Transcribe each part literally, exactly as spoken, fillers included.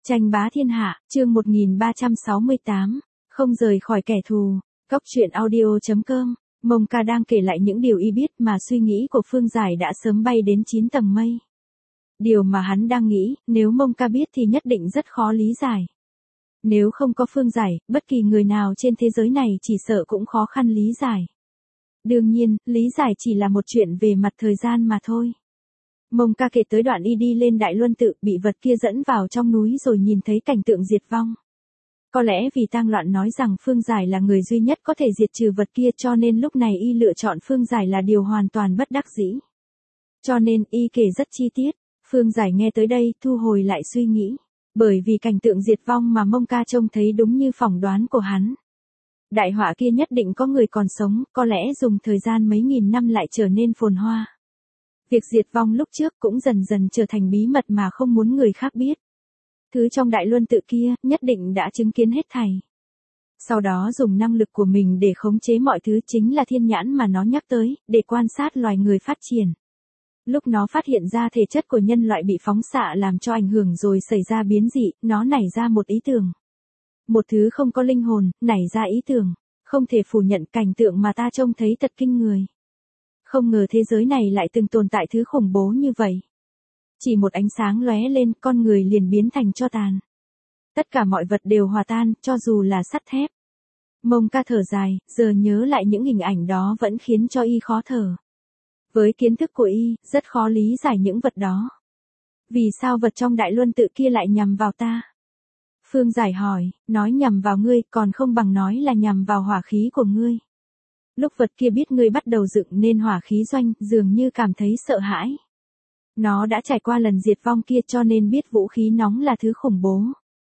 Tranh bá thiên hạ, chương một nghìn ba trăm sáu mươi tám, không rời khỏi kẻ thù. Góc truyện audio chấm com. Mông Ca đang kể lại những điều y biết mà suy nghĩ của Phương Giải đã sớm bay đến chín tầng mây. Điều mà hắn đang nghĩ, nếu Mông Ca biết thì nhất định rất khó lý giải. Nếu không có Phương Giải, bất kỳ người nào trên thế giới này chỉ sợ cũng khó khăn lý giải. Đương nhiên, lý giải chỉ là một chuyện về mặt thời gian mà thôi. Mông Ca kể tới đoạn y đi lên Đại Luân Tự, bị vật kia dẫn vào trong núi rồi nhìn thấy cảnh tượng diệt vong. Có lẽ vì tang loạn nói rằng Phương Giải là người duy nhất có thể diệt trừ vật kia, cho nên lúc này y lựa chọn Phương Giải là điều hoàn toàn bất đắc dĩ. Cho nên y kể rất chi tiết. Phương Giải nghe tới đây thu hồi lại suy nghĩ. Bởi vì cảnh tượng diệt vong mà Mông Ca trông thấy đúng như phỏng đoán của hắn. Đại họa kia nhất định có người còn sống, có lẽ dùng thời gian mấy nghìn năm lại trở nên phồn hoa. Việc diệt vong lúc trước cũng dần dần trở thành bí mật mà không muốn người khác biết. Thứ trong Đại Luân Tự kia nhất định đã chứng kiến hết thảy. Sau đó dùng năng lực của mình để khống chế mọi thứ, chính là thiên nhãn mà nó nhắc tới, để quan sát loài người phát triển. Lúc nó phát hiện ra thể chất của nhân loại bị phóng xạ làm cho ảnh hưởng rồi xảy ra biến dị, nó nảy ra một ý tưởng. Một thứ không có linh hồn, nảy ra ý tưởng. Không thể phủ nhận cảnh tượng mà ta trông thấy thật kinh người. Không ngờ thế giới này lại từng tồn tại thứ khủng bố như vậy. Chỉ một ánh sáng lóe lên, con người liền biến thành tro tàn. Tất cả mọi vật đều hòa tan, cho dù là sắt thép. Mông Ca thở dài, giờ nhớ lại những hình ảnh đó vẫn khiến cho y khó thở. Với kiến thức của y, rất khó lý giải những vật đó. Vì sao vật trong Đại Luân Tự kia lại nhằm vào ta? Phương Giải hỏi, nói nhằm vào ngươi còn không bằng nói là nhằm vào hỏa khí của ngươi. Lúc vật kia biết ngươi bắt đầu dựng nên hỏa khí doanh, dường như cảm thấy sợ hãi. Nó đã trải qua lần diệt vong kia cho nên biết vũ khí nóng là thứ khủng bố.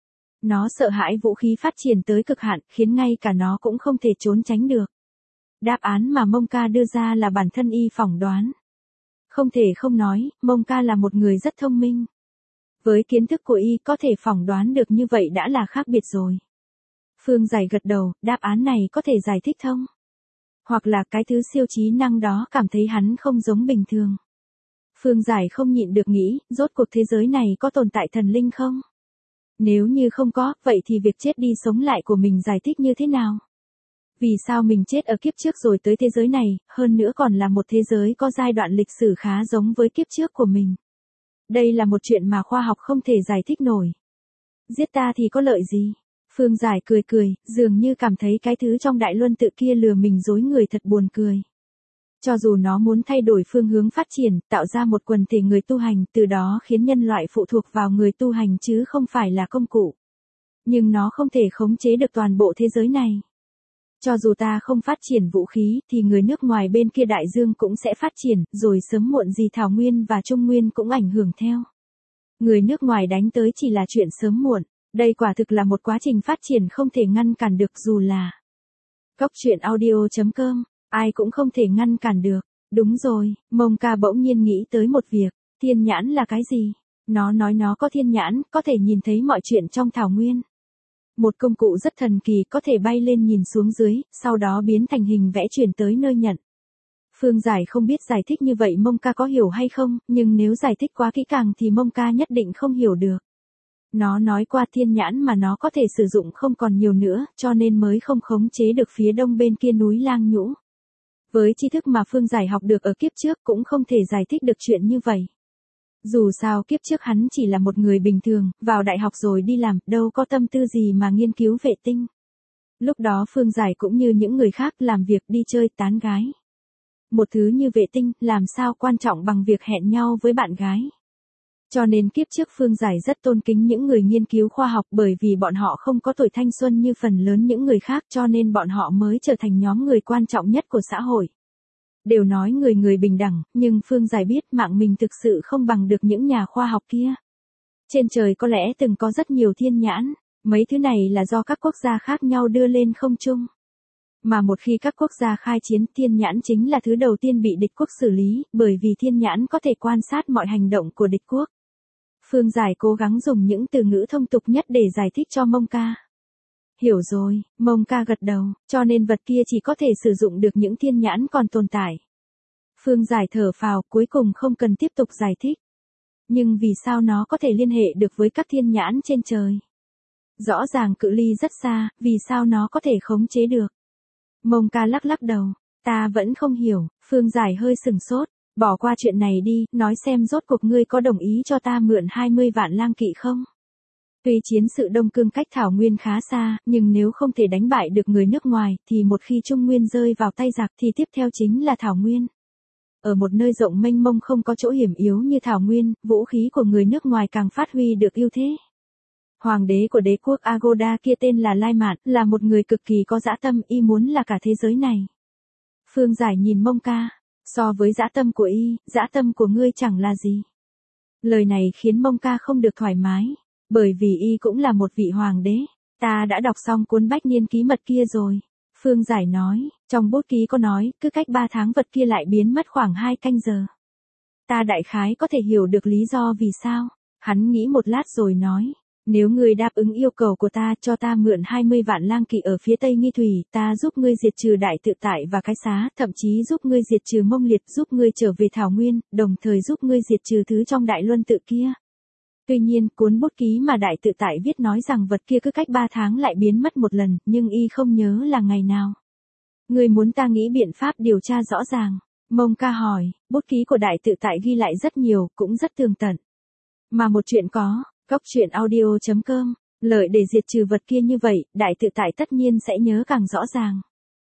Nó sợ hãi vũ khí phát triển tới cực hạn, khiến ngay cả nó cũng không thể trốn tránh được. Đáp án mà Mông Ca đưa ra là bản thân y phỏng đoán. Không thể không nói, Mông Ca là một người rất thông minh. Với kiến thức của y có thể phỏng đoán được như vậy đã là khác biệt rồi. Phương Giải gật đầu, đáp án này có thể giải thích thông. Hoặc là cái thứ siêu trí năng đó cảm thấy hắn không giống bình thường. Phương Giải không nhịn được nghĩ, rốt cuộc thế giới này có tồn tại thần linh không? Nếu như không có, vậy thì việc chết đi sống lại của mình giải thích như thế nào? Vì sao mình chết ở kiếp trước rồi tới thế giới này, hơn nữa còn là một thế giới có giai đoạn lịch sử khá giống với kiếp trước của mình? Đây là một chuyện mà khoa học không thể giải thích nổi. Giết ta thì có lợi gì? Phương Giải cười cười, dường như cảm thấy cái thứ trong Đại Luân Tự kia lừa mình dối người thật buồn cười. Cho dù nó muốn thay đổi phương hướng phát triển, tạo ra một quần thể người tu hành, từ đó khiến nhân loại phụ thuộc vào người tu hành chứ không phải là công cụ. Nhưng nó không thể khống chế được toàn bộ thế giới này. Cho dù ta không phát triển vũ khí, thì người nước ngoài bên kia đại dương cũng sẽ phát triển, rồi sớm muộn gì Thảo Nguyên và Trung Nguyên cũng ảnh hưởng theo. Người nước ngoài đánh tới chỉ là chuyện sớm muộn. Đây quả thực là một quá trình phát triển không thể ngăn cản được dù là Góc truyện audio chấm com, ai cũng không thể ngăn cản được. Đúng rồi, Mông Ca bỗng nhiên nghĩ tới một việc, thiên nhãn là cái gì? Nó nói nó có thiên nhãn, có thể nhìn thấy mọi chuyện trong Thảo Nguyên. Một công cụ rất thần kỳ có thể bay lên nhìn xuống dưới, sau đó biến thành hình vẽ chuyển tới nơi nhận. Phương Giải không biết giải thích như vậy Mông Ca có hiểu hay không, nhưng nếu giải thích quá kỹ càng thì Mông Ca nhất định không hiểu được. Nó nói qua thiên nhãn mà nó có thể sử dụng không còn nhiều nữa, cho nên mới không khống chế được phía đông bên kia núi Lang Nhũ. Với tri thức mà Phương Giải học được ở kiếp trước cũng không thể giải thích được chuyện như vậy. Dù sao kiếp trước hắn chỉ là một người bình thường, vào đại học rồi đi làm, đâu có tâm tư gì mà nghiên cứu vệ tinh. Lúc đó Phương Giải cũng như những người khác làm việc đi chơi tán gái. Một thứ như vệ tinh, làm sao quan trọng bằng việc hẹn nhau với bạn gái. Cho nên kiếp trước Phương Giải rất tôn kính những người nghiên cứu khoa học bởi vì bọn họ không có tuổi thanh xuân như phần lớn những người khác cho nên bọn họ mới trở thành nhóm người quan trọng nhất của xã hội. Đều nói người người bình đẳng, nhưng Phương Giải biết mạng mình thực sự không bằng được những nhà khoa học kia. Trên trời có lẽ từng có rất nhiều thiên nhãn, mấy thứ này là do các quốc gia khác nhau đưa lên không trung. Mà một khi các quốc gia khai chiến, thiên nhãn chính là thứ đầu tiên bị địch quốc xử lý, bởi vì thiên nhãn có thể quan sát mọi hành động của địch quốc. Phương Giải cố gắng dùng những từ ngữ thông tục nhất để giải thích cho Mông Ca. Hiểu rồi, Mông Ca gật đầu, cho nên vật kia chỉ có thể sử dụng được những thiên nhãn còn tồn tại. Phương Giải thở phào, cuối cùng không cần tiếp tục giải thích. Nhưng vì sao nó có thể liên hệ được với các thiên nhãn trên trời? Rõ ràng cự ly rất xa, vì sao nó có thể khống chế được? Mông ca lắc lắc đầu, ta vẫn không hiểu. Phương Giải hơi sừng sốt, bỏ qua chuyện này đi, nói xem rốt cuộc ngươi có đồng ý cho ta mượn hai mươi vạn lang kỵ không? Tuy chiến sự Đông Cương cách Thảo Nguyên khá xa, nhưng nếu không thể đánh bại được người nước ngoài, thì một khi Trung Nguyên rơi vào tay giặc thì tiếp theo chính là Thảo Nguyên. Ở một nơi rộng mênh mông không có chỗ hiểm yếu như Thảo Nguyên, vũ khí của người nước ngoài càng phát huy được ưu thế. Hoàng đế của đế quốc Agoda kia tên là Lai Mạn, là một người cực kỳ có dã tâm, y muốn là cả thế giới này. Phương Giải nhìn Mông ca, so với dã tâm của y, dã tâm của ngươi chẳng là gì. Lời này khiến Mông ca không được thoải mái, bởi vì y cũng là một vị hoàng đế. Ta đã đọc xong cuốn Bách Niên Ký Mật kia rồi. Phương Giải nói, trong bút ký có nói, cứ cách ba tháng vật kia lại biến mất khoảng hai canh giờ. Ta đại khái có thể hiểu được lý do vì sao. Hắn nghĩ một lát rồi nói, nếu ngươi đáp ứng yêu cầu của ta cho ta mượn hai mươi vạn lang kỵ ở phía tây Nghi Thủy, ta giúp ngươi diệt trừ Đại Tự Tại và Cái Xá, thậm chí giúp ngươi diệt trừ Mông Liệt, giúp ngươi trở về Thảo Nguyên, đồng thời giúp ngươi diệt trừ thứ trong Đại Luân Tự kia. Tuy nhiên, cuốn bút ký mà Đại Tự Tại viết nói rằng vật kia cứ cách ba tháng lại biến mất một lần, nhưng y không nhớ là ngày nào. Ngươi muốn ta nghĩ biện pháp điều tra rõ ràng. Mông ca hỏi, bút ký của Đại Tự Tại ghi lại rất nhiều, cũng rất tường tận. Mà một chuyện có, góc truyện audio chấm com, lợi để diệt trừ vật kia như vậy, Đại Tự Tại tất nhiên sẽ nhớ càng rõ ràng.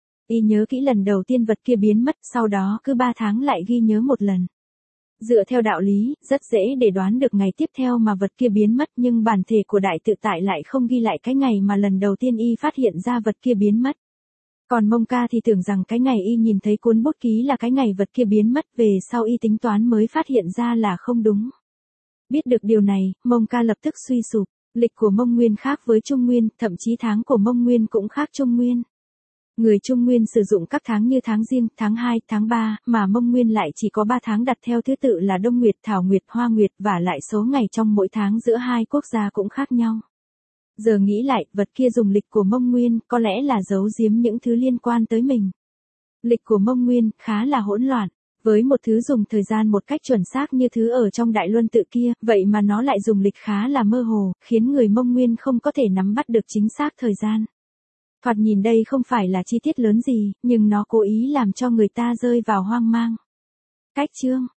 Y nhớ kỹ lần đầu tiên vật kia biến mất, sau đó cứ ba tháng lại ghi nhớ một lần. Dựa theo đạo lý, rất dễ để đoán được ngày tiếp theo mà vật kia biến mất, nhưng bản thể của Đại Tự Tại lại không ghi lại cái ngày mà lần đầu tiên y phát hiện ra vật kia biến mất. Còn Mông ca thì tưởng rằng cái ngày y nhìn thấy cuốn bút ký là cái ngày vật kia biến mất, về sau y tính toán mới phát hiện ra là không đúng. Biết được điều này, Mông ca lập tức suy sụp. Lịch của Mông Nguyên khác với Trung Nguyên, thậm chí tháng của Mông Nguyên cũng khác Trung Nguyên. Người Trung Nguyên sử dụng các tháng như tháng Giêng, tháng hai, tháng ba, mà Mông Nguyên lại chỉ có ba tháng đặt theo thứ tự là Đông Nguyệt, Thảo Nguyệt, Hoa Nguyệt, và lại số ngày trong mỗi tháng giữa hai quốc gia cũng khác nhau. Giờ nghĩ lại, vật kia dùng lịch của Mông Nguyên, có lẽ là giấu giếm những thứ liên quan tới mình. Lịch của Mông Nguyên khá là hỗn loạn. Với một thứ dùng thời gian một cách chuẩn xác như thứ ở trong Đại Luân Tự kia, vậy mà nó lại dùng lịch khá là mơ hồ, khiến người Mông Nguyên không có thể nắm bắt được chính xác thời gian. Thoạt nhìn đây không phải là chi tiết lớn gì, nhưng nó cố ý làm cho người ta rơi vào hoang mang. Cách chương